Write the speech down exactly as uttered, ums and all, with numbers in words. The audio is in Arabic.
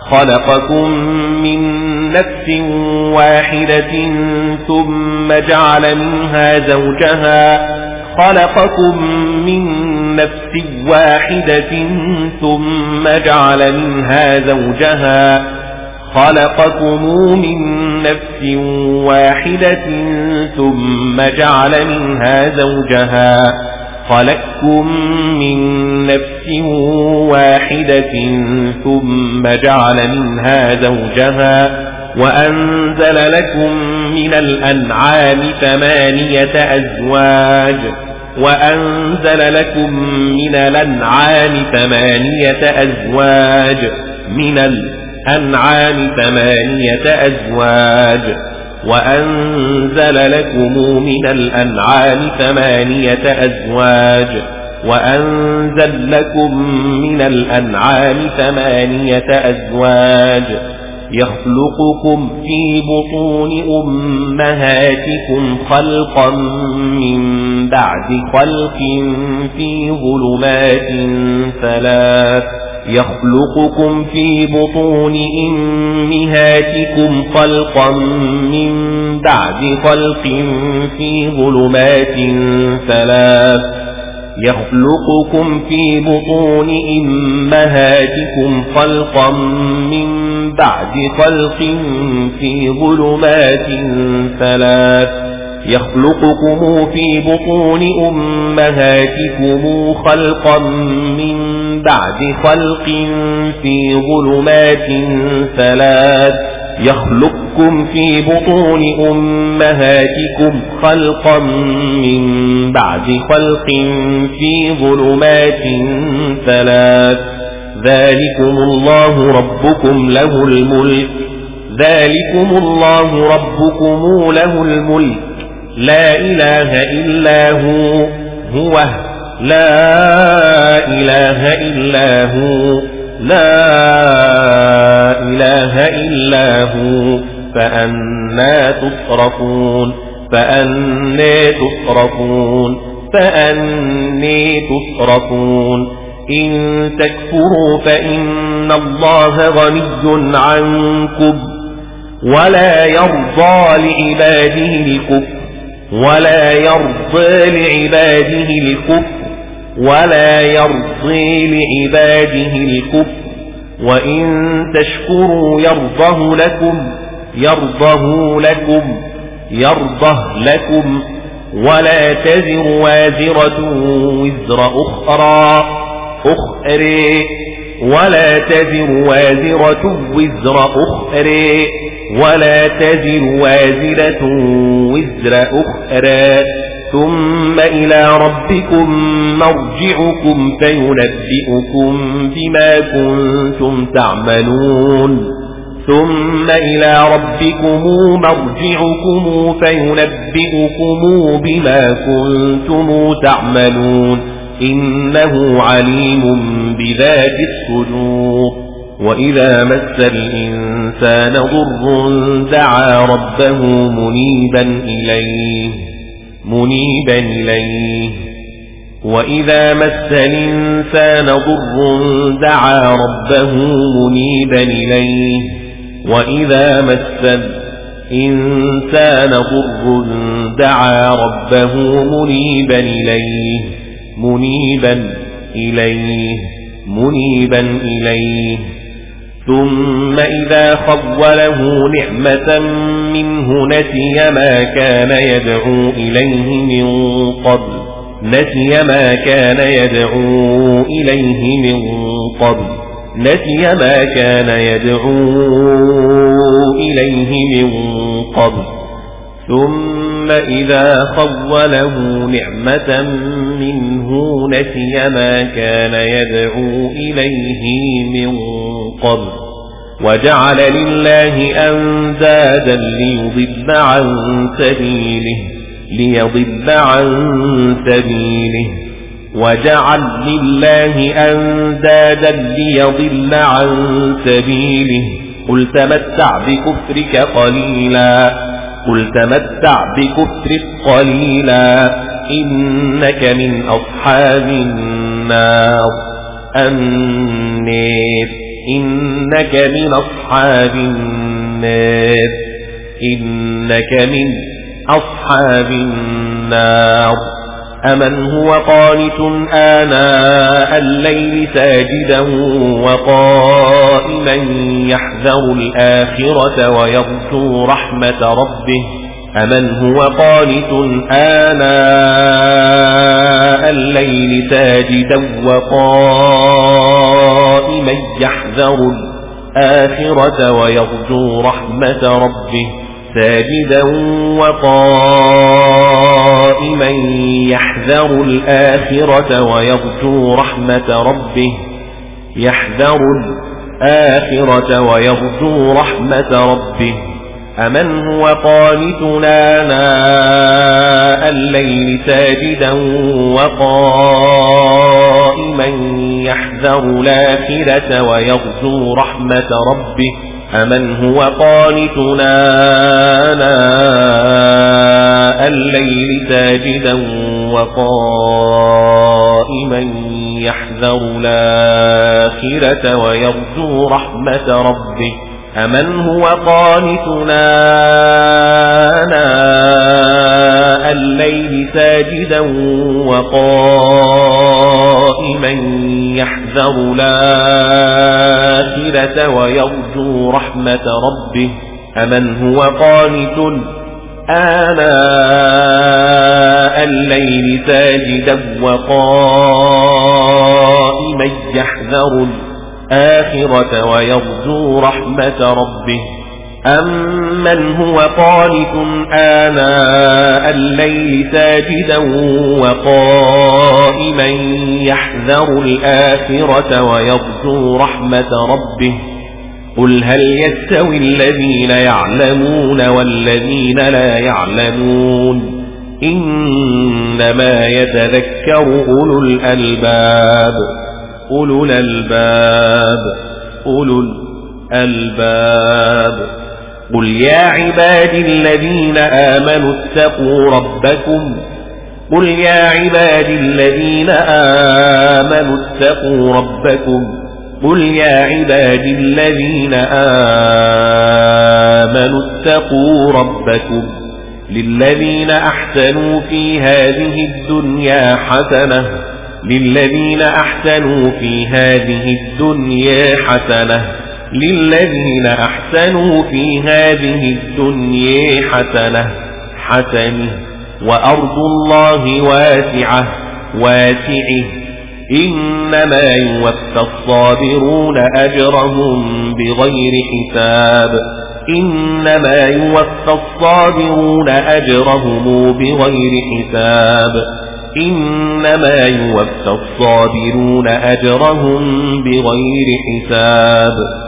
خلقكم من نفس واحدة ثم جعل منها زوجها خلقكم من نفس واحدة ثم جعل منها زوجها خلقكم من نفس واحدة ثم جعل منها زوجها خلقكم من نفس واحدة ثم جعل منها زوجها وأنزل لكم من الأنعام ثمانية أزواج وأنزل لكم من الأنعام ثمانية أزواج من الأنعام ثمانية أزواج وأنزل لكم من الأنعام ثمانية أزواج وأنزل لكم من الأنعام ثمانية أزواج يخلقكم في بطون أمهاتكم خلقا من بعد خلق في ظلمات ثلاث يخلقكم في بطون أمهاتكم خلقا من بعد خلق في ظلمات ثلاث يخلقكم في بطون أمهاتكم خلقا من بعد خلق في ظلمات ثلاث يخلقكم في بطون أمهاتكم خلقا من بعد خلق في ظلمات ثلاث يخلقكم في بطون أمهاتكم خلقا من بعد خلق في ظلمات ثلاث ذلكم الله ربكم له الملك ذلكم الله ربكم له الملك لا إله إلا هو هو لا إله إلا هو لا إله إلا هو فأنى تصرفون فأنى تصرفون فأنى تصرفون إن تكفروا فإن الله غني عنكم ولا يرضى لعباده الكفر ولا يرضى لعباده الكفر ولا يرضي لعباده الكفر وإن تشكروا يرضه لكم يرضه لكم يرضه لكم ولا تزر وازرة وزر أخرى أخرى ولا تزر وازرة وزر أخرى ولا تزر وازرة وزر أخرى ثم إلى ربكم مرجعكم فينبئكم بما كنتم تعملون ثم إلى ربكم مرجعكم فينبئكم بما كنتم تعملون إنه عليم بذات الصدور وإذا مس الإنسان ضر دعا ربه منيبا إليه منيبا إليه وإذا مس الإنسان ضر دعا ربه منيبا إليه وإذا مس الإنسان ضر دعا ربه منيبا إليه منيبا إليه منيبا إليه ثم إذا خوله نعمة منه نسي ما كان يدعو إليه من قبل نسي ما كان يدعو إليه من قبل نسي ما كان يدعو إليه من قبل ثم إذا خوله نعمة منه نسي ما كان يدعو إليه من قبل وجعل لله أندادا ليضل عن سبيله ليضل عن سبيله وجعل لله أندادا ليضل عن سبيله قل تمتع بكفرك قليلا قل تمتع بكفرك قليلا إنك من أصحاب النار النار إنك من أصحاب النار إنك من أصحاب النار أمن هو قانت آناء الليل ساجدا وقائما يحذر الآخرة ويرجو رحمة ربه أمن هو قانت آناء الليل ساجدا وقائما يحذر الآخرة ويرجو رحمة ربه ساجدا وقائما يحذر الآخرة ويرجو رحمة ربه يحذر الآخرة ويرجو رحمة ربه أمن هو قانت آناء الليل ساجدا وقائما يحذر الآخرة ويرجو رحمة ربه أمن هو قانت آناء الليل ساجدا وقائما يحذر الآخرة ويرجو رحمة ربه أمن هو قانت آناء الليل ساجدا وقائما يحذر الآخرة ويرجو رحمة ربه أمن هو قانت آناء الليل ساجدا وقائما يحذر الآخرة ويرجو رحمة ربه أمن هو قانت آناء الليل ساجدا وقائما يحذر الآخرة ويرجو رحمة ربه قل هل يستوي الذين يعلمون والذين لا يعلمون إنما يتذكر أولو الألباب أولو الألباب أولو الألباب قل يا عبادي الذين آمنوا اتقوا ربكم قل يا عبادي الذين آمنوا اتقوا ربكم قل يا عبادي الذين آمنوا اتقوا ربكم للذين أحسنوا في هذه الدنيا حسنة للذين أحسنوا في هذه الدنيا حسنة للذين أحسنوا في هذه الدنيا حسنة حسنة وأرض الله واسعة واسعه إنما يوفى الصابرون أجرهم بغير حساب إنما يوفى الصابرون أجرهم بغير حساب إنما يوفى الصابرون أجرهم بغير حساب